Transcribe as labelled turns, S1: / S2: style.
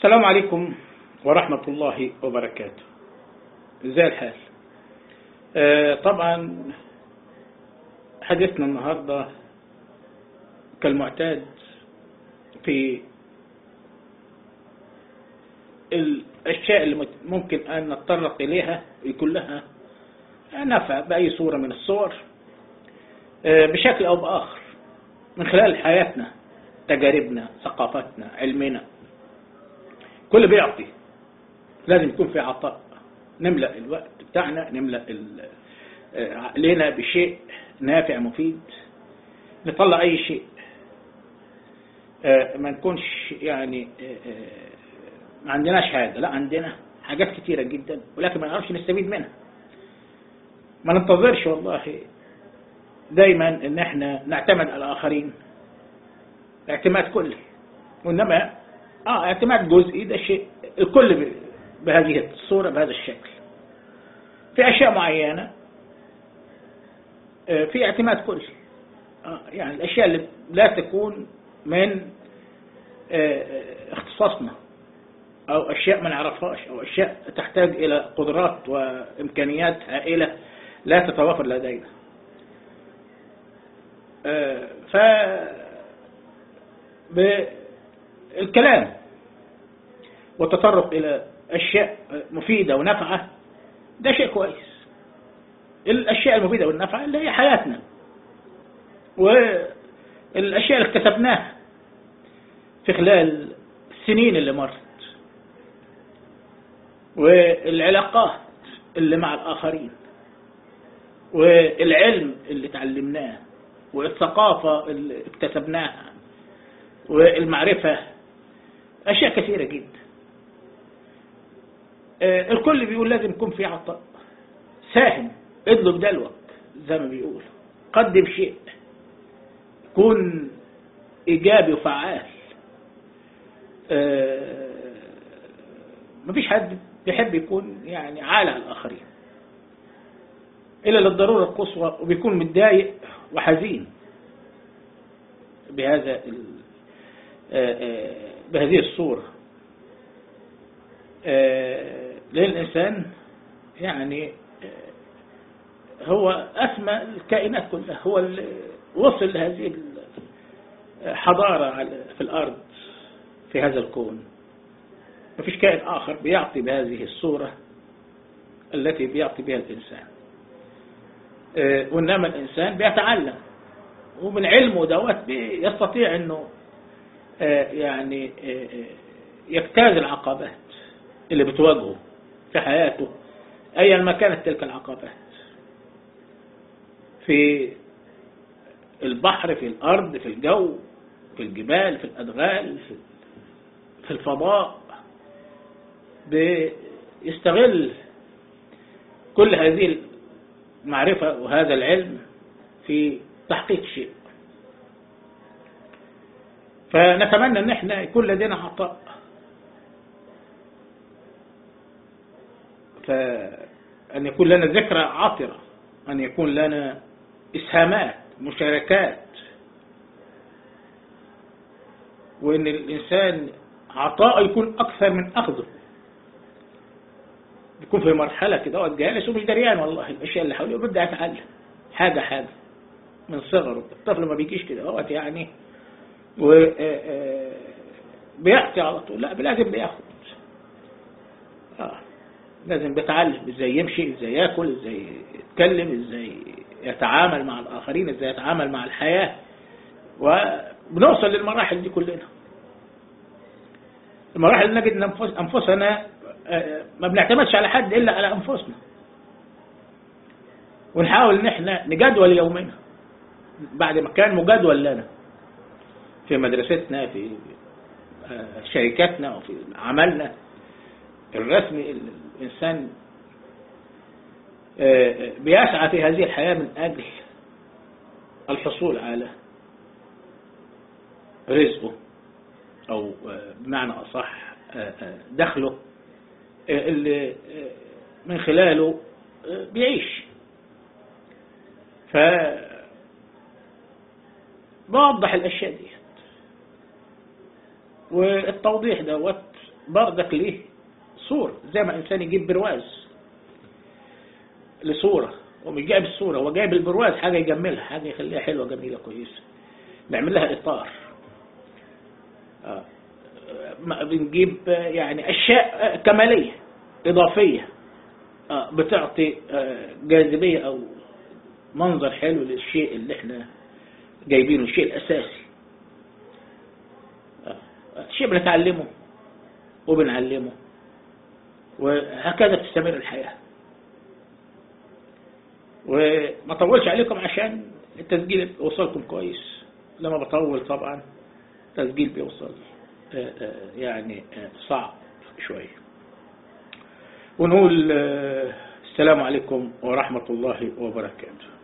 S1: السلام عليكم ورحمة الله وبركاته. ازاي الحال؟ طبعا حديثنا النهاردة كالمعتاد في الأشياء اللي ممكن أن نتطرق إليها يكون لها نفع بأي صورة من الصور بشكل أو بآخر من خلال حياتنا، تجاربنا، ثقافتنا، علمنا. كل بيعطي لازم يكون في عطاء، نملأ الوقت بتاعنا، نملأ عقلنا بشيء نافع مفيد، نطلع أي شيء، ما نكونش يعني ما عندناش حاجة، لا عندنا حاجات كتيرة جدا ولكن ما نعرفش نستفيد منها. ما ننتظرش والله دايما ان احنا نعتمد على الآخرين اعتماد كلي، وإنما اعتماد جزئي. ده شيء الكل بهذه الصورة بهذا الشكل. في أشياء معينة في اعتماد كلي، يعني الأشياء اللي لا تكون من اختصاصنا، أو أشياء ما نعرفهاش، أو أشياء تحتاج إلى قدرات وإمكانيات هائلة لا تتوافر لدينا. بالكلام والتطرق إلى أشياء مفيدة ونافعة ده شيء كويس. الأشياء المفيدة والنافعة اللي هي حياتنا، والأشياء اللي اكتسبناها في خلال السنين اللي مرت، والعلاقات اللي مع الآخرين، والعلم اللي تعلمناه، والثقافة اللي اكتسبناها، والمعرفة، أشياء كثيرة جدا. الكل بيقول لازم يكون في عطاء. ساهم، اضرب دلوك زي ما بيقول، قدم شيء، كن إيجابي وفعال. مفيش حد بيحب يكون يعني عالة على الآخرين إلا للضرورة القصوى، وبيكون متضايق وحزين بهذه الصورة. لأن الإنسان يعني هو أسمى الكائنات كلها، هو اللي وصل لهذه الحضارة في الأرض في هذا الكون. ما فيش كائن آخر بيعطي بهذه الصورة التي بيعطي بها الإنسان، وإنما الإنسان بيتعلم، ومن علمه دوت يستطيع أنه يعني يجتاز العقبات اللي بتواجهه في حياته أيا ما كانت تلك العقبات، في البحر، في الأرض، في الجو، في الجبال، في الأدغال، في الفضاء. بيستغل كل هذه المعرفة وهذا العلم في تحقيق شيء. فنتمنى أن احنا يكون لدينا عطاء، فأن يكون لنا ذكرى عاطرة، أن يكون لنا إسهامات، مشاركات، وأن الإنسان عطاء يكون أكثر من أخذه. يكون في مرحلة كده جالس ومش دريان والله الأشياء اللي حوله، وبدأ يتعلم حاجة من صغره. الطفل ما بيجيش كده وقت يعني بيأتي على طول، لا لازم بياخد، لازم بيتعلم ازاي يمشي، ازاي ياكل، ازاي يتكلم، ازاي يتعامل مع الآخرين، ازاي يتعامل مع الحياة. وبنوصل للمراحل دي كلنا، المراحل اللي نجد أنفسنا ما بنعتمدش على حد إلا على أنفسنا، ونحاول ان احنا نجدول يومنا بعد ما كان مجدول لنا في مدرستنا، في شركاتنا، وفي عملنا الرسمي. الإنسان بيسعى في هذه الحياة من أجل الحصول على رزقه، أو بمعنى أصح دخله اللي من خلاله بيعيش. فبوضح الأشياء دي، والتوضيح دوت برضك ليه صورة، زي ما إنسان يجيب برواز لصورة، ومش جايب الصورة، هو جايب البرواز حاجة يجملها، حاجة يخليها حلوة جميلة كويسة، بيعمل لها إطار. بنجيب يعني أشياء كمالية إضافية بتعطي جاذبية أو منظر حلو للشيء اللي احنا جايبينه، الشيء الأساسي. شيء بنتعلمه وبنعلمه، وهكذا تستمر الحياة. وما طولش عليكم عشان التسجيل يوصلكم كويس. لما بطول طبعا التسجيل بيوصل يعني صعب شوية. ونقول السلام عليكم ورحمة الله وبركاته.